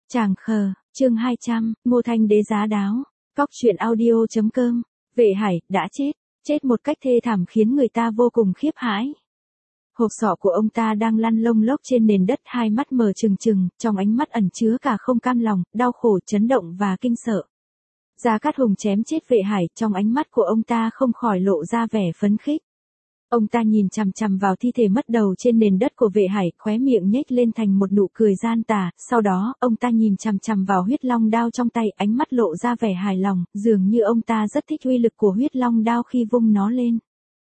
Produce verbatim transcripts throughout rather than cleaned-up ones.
Chàng khờ, chương hai trăm, Ngô Thanh Đế giá đáo. Cóc truyện audio.com. Vệ Hải, đã chết, chết một cách thê thảm khiến người ta vô cùng khiếp hãi. Hộp sọ của ông ta đang lăn lông lốc trên nền đất, hai mắt mở trừng trừng, trong ánh mắt ẩn chứa cả không cam lòng, đau khổ, chấn động và kinh sợ. Gia Cát Hùng chém chết Vệ Hải, trong ánh mắt của ông ta không khỏi lộ ra vẻ phấn khích. Ông ta nhìn chằm chằm vào thi thể mất đầu trên nền đất của Vệ Hải, khóe miệng nhếch lên thành một nụ cười gian tà, sau đó, ông ta nhìn chằm chằm vào huyết long đao trong tay, ánh mắt lộ ra vẻ hài lòng, dường như ông ta rất thích uy lực của huyết long đao khi vung nó lên.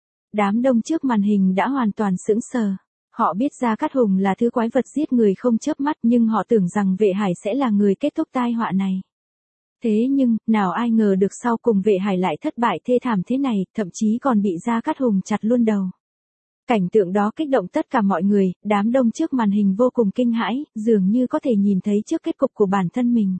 Đám đông trước màn hình đã hoàn toàn sững sờ. Họ biết Gia Cát Hùng là thứ quái vật giết người không chớp mắt, nhưng họ tưởng rằng Vệ Hải sẽ là người kết thúc tai họa này. Thế nhưng, nào ai ngờ được sau cùng Vệ Hải lại thất bại thê thảm thế này, thậm chí còn bị Gia Cát Hùng chặt luôn đầu. Cảnh tượng đó kích động tất cả mọi người, đám đông trước màn hình vô cùng kinh hãi, dường như có thể nhìn thấy trước kết cục của bản thân mình.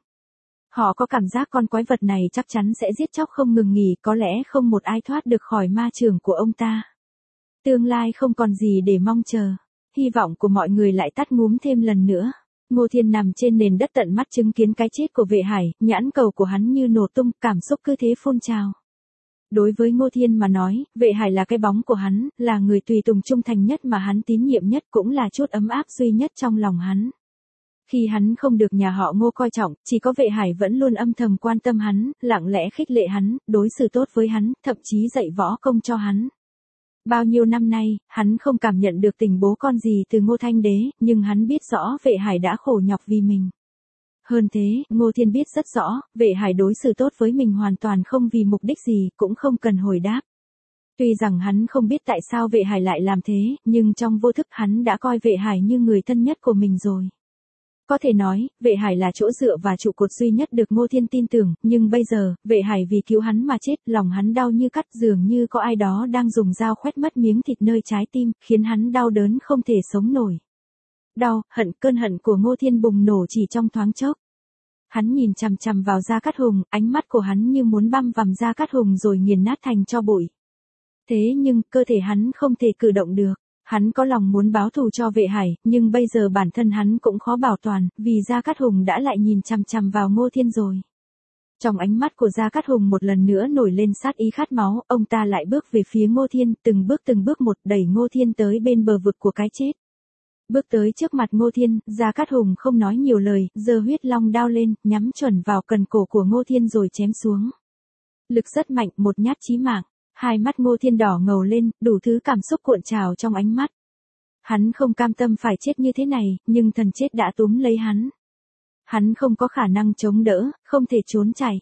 Họ có cảm giác con quái vật này chắc chắn sẽ giết chóc không ngừng nghỉ, có lẽ không một ai thoát được khỏi ma chưởng của ông ta. Tương lai không còn gì để mong chờ. Hy vọng của mọi người lại tắt ngúm thêm lần nữa. Ngô Thiên nằm trên nền đất tận mắt chứng kiến cái chết của Vệ Hải, nhãn cầu của hắn như nổ tung, cảm xúc cứ thế phun trào. Đối với Ngô Thiên mà nói, Vệ Hải là cái bóng của hắn, là người tùy tùng trung thành nhất mà hắn tín nhiệm nhất, cũng là chút ấm áp duy nhất trong lòng hắn. Khi hắn không được nhà họ Ngô coi trọng, chỉ có Vệ Hải vẫn luôn âm thầm quan tâm hắn, lặng lẽ khích lệ hắn, đối xử tốt với hắn, thậm chí dạy võ công cho hắn. Bao nhiêu năm nay, hắn không cảm nhận được tình bố con gì từ Ngô Thanh Đế, nhưng hắn biết rõ Vệ Hải đã khổ nhọc vì mình. Hơn thế, Ngô Thiên biết rất rõ, Vệ Hải đối xử tốt với mình hoàn toàn không vì mục đích gì, cũng không cần hồi đáp. Tuy rằng hắn không biết tại sao Vệ Hải lại làm thế, nhưng trong vô thức hắn đã coi Vệ Hải như người thân nhất của mình rồi. Có thể nói, Vệ Hải là chỗ dựa và trụ cột duy nhất được Ngô Thiên tin tưởng, nhưng bây giờ, Vệ Hải vì cứu hắn mà chết, lòng hắn đau như cắt, dường như có ai đó đang dùng dao khoét mất miếng thịt nơi trái tim, khiến hắn đau đớn không thể sống nổi. Đau, hận, cơn hận của Ngô Thiên bùng nổ chỉ trong thoáng chốc. Hắn nhìn chằm chằm vào Gia Cát Hùng, ánh mắt của hắn như muốn băm vằm Gia Cát Hùng rồi nghiền nát thành tro bụi. Thế nhưng, cơ thể hắn không thể cử động được. Hắn có lòng muốn báo thù cho Vệ Hải, nhưng bây giờ bản thân hắn cũng khó bảo toàn, vì Gia Cát Hùng đã lại nhìn chằm chằm vào Ngô Thiên rồi. Trong ánh mắt của Gia Cát Hùng một lần nữa nổi lên sát ý khát máu, ông ta lại bước về phía Ngô Thiên, từng bước từng bước một đẩy Ngô Thiên tới bên bờ vực của cái chết. Bước tới trước mặt Ngô Thiên, Gia Cát Hùng không nói nhiều lời, giơ huyết long đao lên, nhắm chuẩn vào cần cổ của Ngô Thiên rồi chém xuống. Lực rất mạnh, một nhát chí mạng. Hai mắt Ngô Thiên đỏ ngầu lên, đủ thứ cảm xúc cuộn trào trong ánh mắt. Hắn không cam tâm phải chết như thế này, nhưng thần chết đã túm lấy hắn. Hắn không có khả năng chống đỡ, không thể trốn chạy.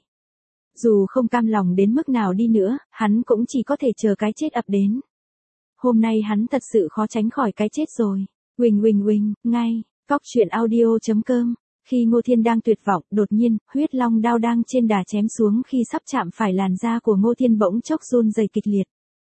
Dù không cam lòng đến mức nào đi nữa, hắn cũng chỉ có thể chờ cái chết ập đến. Hôm nay hắn thật sự khó tránh khỏi cái chết rồi. Huỳnh huỳnh huỳnh, ngay, cóc truyện audio.com. Khi Ngô Thiên đang tuyệt vọng, đột nhiên, huyết long đao đang trên đà chém xuống khi sắp chạm phải làn da của Ngô Thiên bỗng chốc run rẩy kịch liệt.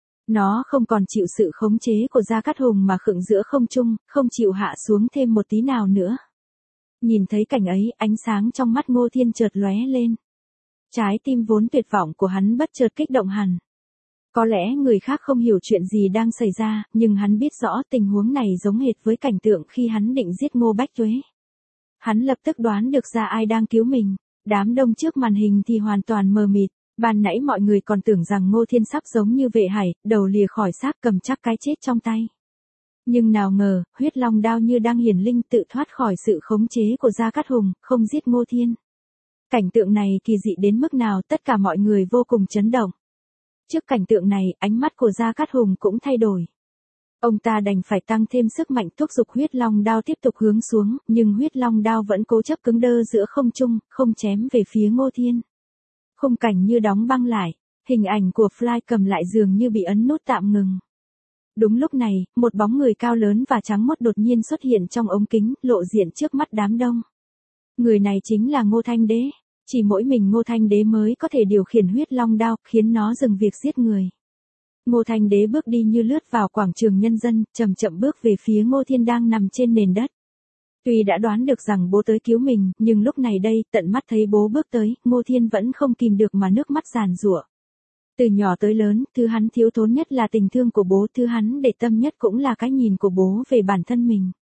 Nó không còn chịu sự khống chế của Gia Cát Hùng mà khựng giữa không trung, không chịu hạ xuống thêm một tí nào nữa. Nhìn thấy cảnh ấy, ánh sáng trong mắt Ngô Thiên chợt lóe lên. Trái tim vốn tuyệt vọng của hắn bất chợt kích động hẳn. Có lẽ người khác không hiểu chuyện gì đang xảy ra, nhưng hắn biết rõ tình huống này giống hệt với cảnh tượng khi hắn định giết Ngô Bách Tuế. Hắn lập tức đoán được ra ai đang cứu mình. Đám đông trước màn hình thì hoàn toàn mờ mịt. Ban nãy mọi người còn tưởng rằng Ngô Thiên sắp giống như Vệ Hải, đầu lìa khỏi xác cầm chắc cái chết trong tay. Nhưng nào ngờ, huyết long đao như đang hiển linh tự thoát khỏi sự khống chế của Gia Cát Hùng, không giết Ngô Thiên. Cảnh tượng này kỳ dị đến mức nào tất cả mọi người vô cùng chấn động. Trước cảnh tượng này, ánh mắt của Gia Cát Hùng cũng thay đổi. Ông ta đành phải tăng thêm sức mạnh thúc giục huyết long đao tiếp tục hướng xuống, nhưng huyết long đao vẫn cố chấp cứng đơ giữa không trung, không chém về phía Ngô Thiên. Khung cảnh như đóng băng lại, hình ảnh của Fly cầm lại dường như bị ấn nút tạm ngừng. Đúng lúc này, một bóng người cao lớn và trắng muốt đột nhiên xuất hiện trong ống kính, lộ diện trước mắt đám đông. Người này chính là Ngô Thanh Đế. Chỉ mỗi mình Ngô Thanh Đế mới có thể điều khiển huyết long đao, khiến nó dừng việc giết người. Ngô Thanh Đế bước đi như lướt vào quảng trường nhân dân, chậm chậm bước về phía Ngô Thiên đang nằm trên nền đất. Tuy đã đoán được rằng bố tới cứu mình, nhưng lúc này đây, tận mắt thấy bố bước tới, Ngô Thiên vẫn không kìm được mà nước mắt giàn giụa. Từ nhỏ tới lớn, thứ hắn thiếu thốn nhất là tình thương của bố, thứ hắn để tâm nhất cũng là cái nhìn của bố về bản thân mình.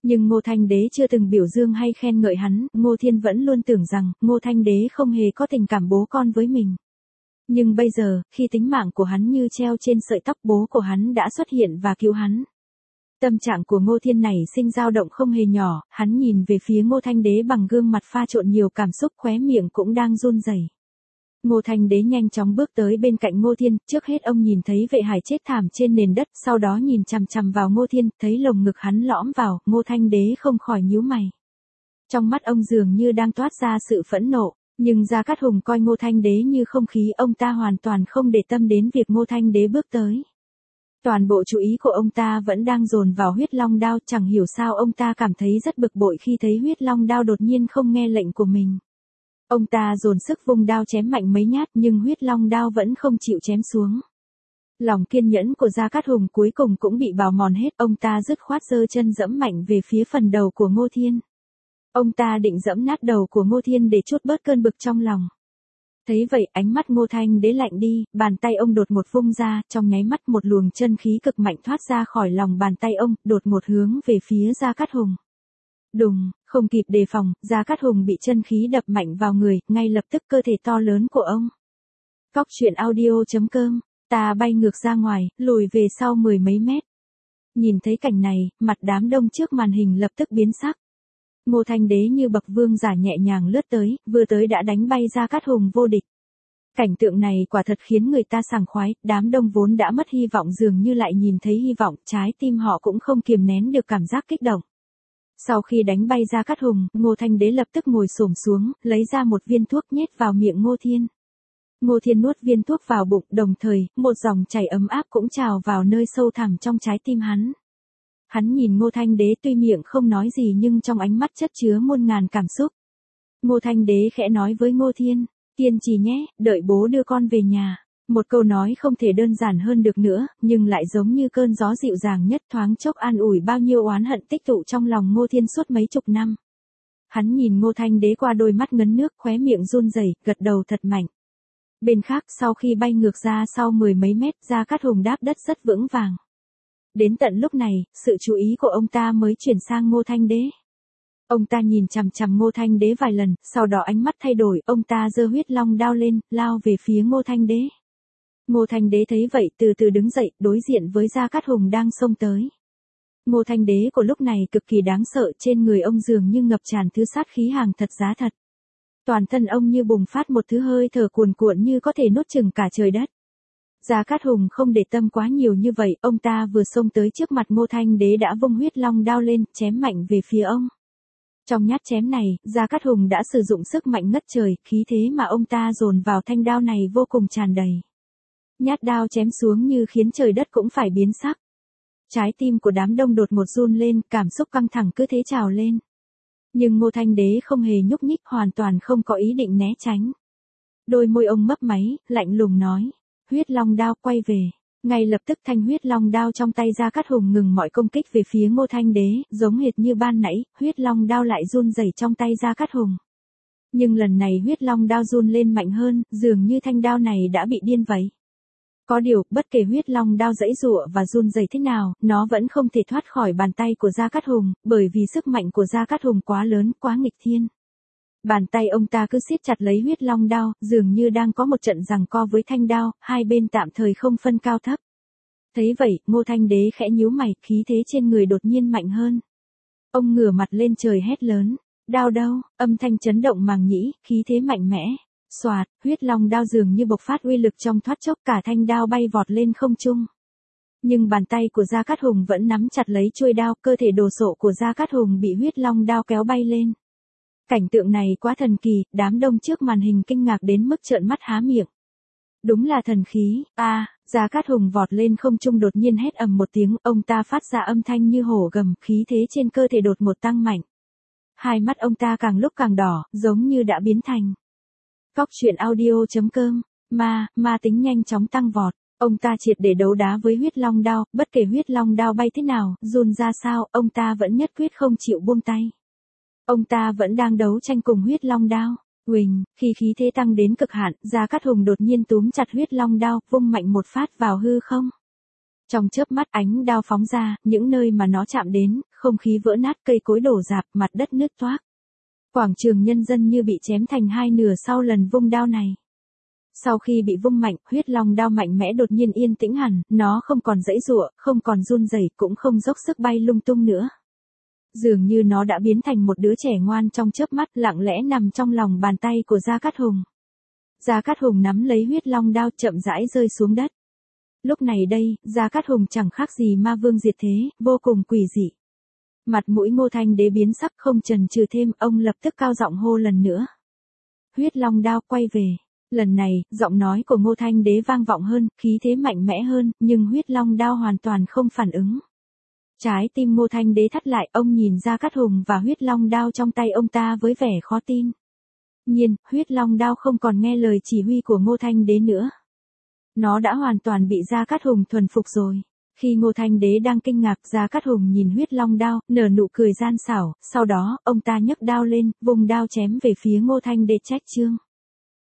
Nhưng Ngô Thanh Đế chưa từng biểu dương hay khen ngợi hắn, Ngô Thiên vẫn luôn tưởng rằng, Ngô Thanh Đế không hề có tình cảm bố con với mình. Nhưng bây giờ, khi tính mạng của hắn như treo trên sợi tóc, bố của hắn đã xuất hiện và cứu hắn. Tâm trạng của Ngô Thiên nảy sinh dao động không hề nhỏ, hắn nhìn về phía Ngô Thanh Đế bằng gương mặt pha trộn nhiều cảm xúc, khóe miệng cũng đang run rẩy. Ngô Thanh Đế nhanh chóng bước tới bên cạnh Ngô Thiên, trước hết ông nhìn thấy Vệ Hải chết thảm trên nền đất, sau đó nhìn chằm chằm vào Ngô Thiên, thấy lồng ngực hắn lõm vào, Ngô Thanh Đế không khỏi nhíu mày. Trong mắt ông dường như đang toát ra sự phẫn nộ, nhưng Gia Cát Hùng coi Ngô Thanh Đế như không khí, ông ta hoàn toàn không để tâm đến việc Ngô Thanh Đế bước tới. Toàn bộ chú ý của ông ta vẫn đang dồn vào huyết long đao, chẳng hiểu sao ông ta cảm thấy rất bực bội khi thấy huyết long đao đột nhiên không nghe lệnh của mình. Ông ta dồn sức vung đao chém mạnh mấy nhát nhưng huyết long đao vẫn không chịu chém xuống. Lòng kiên nhẫn của Gia Cát Hùng cuối cùng cũng bị bào mòn hết, ông ta dứt khoát giơ chân dẫm mạnh về phía phần đầu của Ngô Thiên. Ông ta định dẫm nát đầu của Ngô Thiên để trút bớt cơn bực trong lòng. Thấy vậy, ánh mắt Ngô Thanh Đế lạnh đi, bàn tay ông đột ngột vung ra, trong nháy mắt một luồng chân khí cực mạnh thoát ra khỏi lòng bàn tay ông, đột ngột hướng về phía Gia Cát Hùng. Đùng, không kịp đề phòng, Gia Cát Hùng bị chân khí đập mạnh vào người, ngay lập tức cơ thể to lớn của ông. Cóc truyện audio chấm com, ta bay ngược ra ngoài, lùi về sau mười mấy mét. Nhìn thấy cảnh này, mặt đám đông trước màn hình lập tức biến sắc. Ngô Thanh Đế như bậc vương giả nhẹ nhàng lướt tới, vừa tới đã đánh bay Gia Cát Hùng vô địch. Cảnh tượng này quả thật khiến người ta sảng khoái, đám đông vốn đã mất hy vọng dường như lại nhìn thấy hy vọng, trái tim họ cũng không kiềm nén được cảm giác kích động. Sau khi đánh bay Gia Cát Hùng, Ngô Thanh Đế lập tức ngồi xổm xuống, lấy ra một viên thuốc nhét vào miệng Ngô Thiên. Ngô Thiên nuốt viên thuốc vào bụng, đồng thời, một dòng chảy ấm áp cũng trào vào nơi sâu thẳm trong trái tim hắn. Hắn nhìn Ngô Thanh Đế tuy miệng không nói gì nhưng trong ánh mắt chất chứa muôn ngàn cảm xúc. Ngô Thanh Đế khẽ nói với Ngô Thiên, kiên trì nhé, đợi bố đưa con về nhà. Một câu nói không thể đơn giản hơn được nữa, nhưng lại giống như cơn gió dịu dàng nhất, thoáng chốc an ủi bao nhiêu oán hận tích tụ trong lòng Ngô Thiên suốt mấy chục năm. Hắn nhìn Ngô Thanh Đế qua đôi mắt ngấn nước, khóe miệng run rẩy, gật đầu thật mạnh. Bên khác, sau khi bay ngược ra sau mười mấy mét, Gia Cát Hùng đáp đất rất vững vàng. Đến tận lúc này, sự chú ý của ông ta mới chuyển sang Ngô Thanh Đế. Ông ta nhìn chằm chằm Ngô Thanh Đế vài lần, sau đó ánh mắt thay đổi, ông ta giơ huyết long đao lên, lao về phía Ngô Thanh Đế. Ngô Thanh Đế thấy vậy từ từ đứng dậy, đối diện với Gia Cát Hùng đang xông tới. Ngô Thanh Đế của lúc này cực kỳ đáng sợ, trên người ông dường như ngập tràn thứ sát khí hàng thật giá thật. Toàn thân ông như bùng phát một thứ hơi thở cuồn cuộn như có thể nuốt chửng cả trời đất. Gia Cát Hùng không để tâm quá nhiều như vậy, ông ta vừa xông tới trước mặt Ngô Thanh Đế đã vung huyết long đao lên, chém mạnh về phía ông. Trong nhát chém này, Gia Cát Hùng đã sử dụng sức mạnh ngất trời, khí thế mà ông ta dồn vào thanh đao này vô cùng tràn đầy. Nhát đao chém xuống như khiến trời đất cũng phải biến sắc. Trái tim của đám đông đột ngột run lên, cảm xúc căng thẳng cứ thế trào lên. Nhưng Ngô Thanh Đế không hề nhúc nhích, hoàn toàn không có ý định né tránh. Đôi môi ông mấp máy, lạnh lùng nói, huyết long đao quay về. Ngay lập tức thanh huyết long đao trong tay Gia Cát Hùng ngừng mọi công kích về phía Ngô Thanh Đế, giống hệt như ban nãy, huyết long đao lại run rẩy trong tay Gia Cát Hùng. Nhưng lần này huyết long đao run lên mạnh hơn, dường như thanh đao này đã bị điên vậy. Có điều, bất kể huyết long đao giãy giụa và run rẩy thế nào, nó vẫn không thể thoát khỏi bàn tay của Gia Cát Hùng, bởi vì sức mạnh của Gia Cát Hùng quá lớn, quá nghịch thiên. Bàn tay ông ta cứ siết chặt lấy huyết long đao, dường như đang có một trận giằng co với thanh đao, hai bên tạm thời không phân cao thấp. Thấy vậy, Ngô Thanh Đế khẽ nhíu mày, khí thế trên người đột nhiên mạnh hơn. Ông ngửa mặt lên trời hét lớn, đao đâu, âm thanh chấn động màng nhĩ, khí thế mạnh mẽ. Xoạt, huyết long đao dường như bộc phát uy lực trong thoát chốc, cả thanh đao bay vọt lên không trung. Nhưng bàn tay của Gia Cát Hùng vẫn nắm chặt lấy chuôi đao, cơ thể đồ sộ của Gia Cát Hùng bị huyết long đao kéo bay lên. Cảnh tượng này quá thần kỳ, đám đông trước màn hình kinh ngạc đến mức trợn mắt há miệng. Đúng là thần khí, a, à, Gia Cát Hùng vọt lên không trung đột nhiên hét ầm một tiếng, ông ta phát ra âm thanh như hổ gầm, khí thế trên cơ thể đột ngột tăng mạnh. Hai mắt ông ta càng lúc càng đỏ, giống như đã biến thành. Cóc truyện audio chấm com, ma, ma tính nhanh chóng tăng vọt, ông ta triệt để đấu đá với huyết long đao, bất kể huyết long đao bay thế nào, run ra sao, ông ta vẫn nhất quyết không chịu buông tay. Ông ta vẫn đang đấu tranh cùng huyết long đao. Huỳnh, khi khí thế tăng đến cực hạn, Gia Cát Hùng đột nhiên túm chặt huyết long đao, vung mạnh một phát vào hư không. Trong chớp mắt ánh đao phóng ra, những nơi mà nó chạm đến, không khí vỡ nát, cây cối đổ rạp, mặt đất nứt toác. Quảng trường nhân dân như bị chém thành hai nửa sau lần vung đao này. Sau khi bị vung mạnh, huyết long đao mạnh mẽ đột nhiên yên tĩnh hẳn, nó không còn giãy giụa, không còn run rẩy, cũng không dốc sức bay lung tung nữa. Dường như nó đã biến thành một đứa trẻ ngoan trong chớp mắt, lặng lẽ nằm trong lòng bàn tay của Gia Cát Hùng. Gia Cát Hùng nắm lấy huyết long đao chậm rãi rơi xuống đất. Lúc này đây, Gia Cát Hùng chẳng khác gì ma vương diệt thế, vô cùng quỷ dị. Mặt mũi Ngô Thanh Đế biến sắc, không chần chừ thêm, ông lập tức cao giọng hô lần nữa. Huyết long đao quay về. Lần này, giọng nói của Ngô Thanh Đế vang vọng hơn, khí thế mạnh mẽ hơn, nhưng huyết long đao hoàn toàn không phản ứng. Trái tim Ngô Thanh Đế thắt lại, ông nhìn Gia Cát Hùng và huyết long đao trong tay ông ta với vẻ khó tin. Nhiên, huyết long đao không còn nghe lời chỉ huy của Ngô Thanh Đế nữa. Nó đã hoàn toàn bị Gia Cát Hùng thuần phục rồi. Khi Ngô Thanh Đế đang kinh ngạc, Gia Cát Hùng nhìn huyết long đao, nở nụ cười gian xảo, sau đó, ông ta nhấc đao lên, vùng đao chém về phía Ngô Thanh Đế trách chương.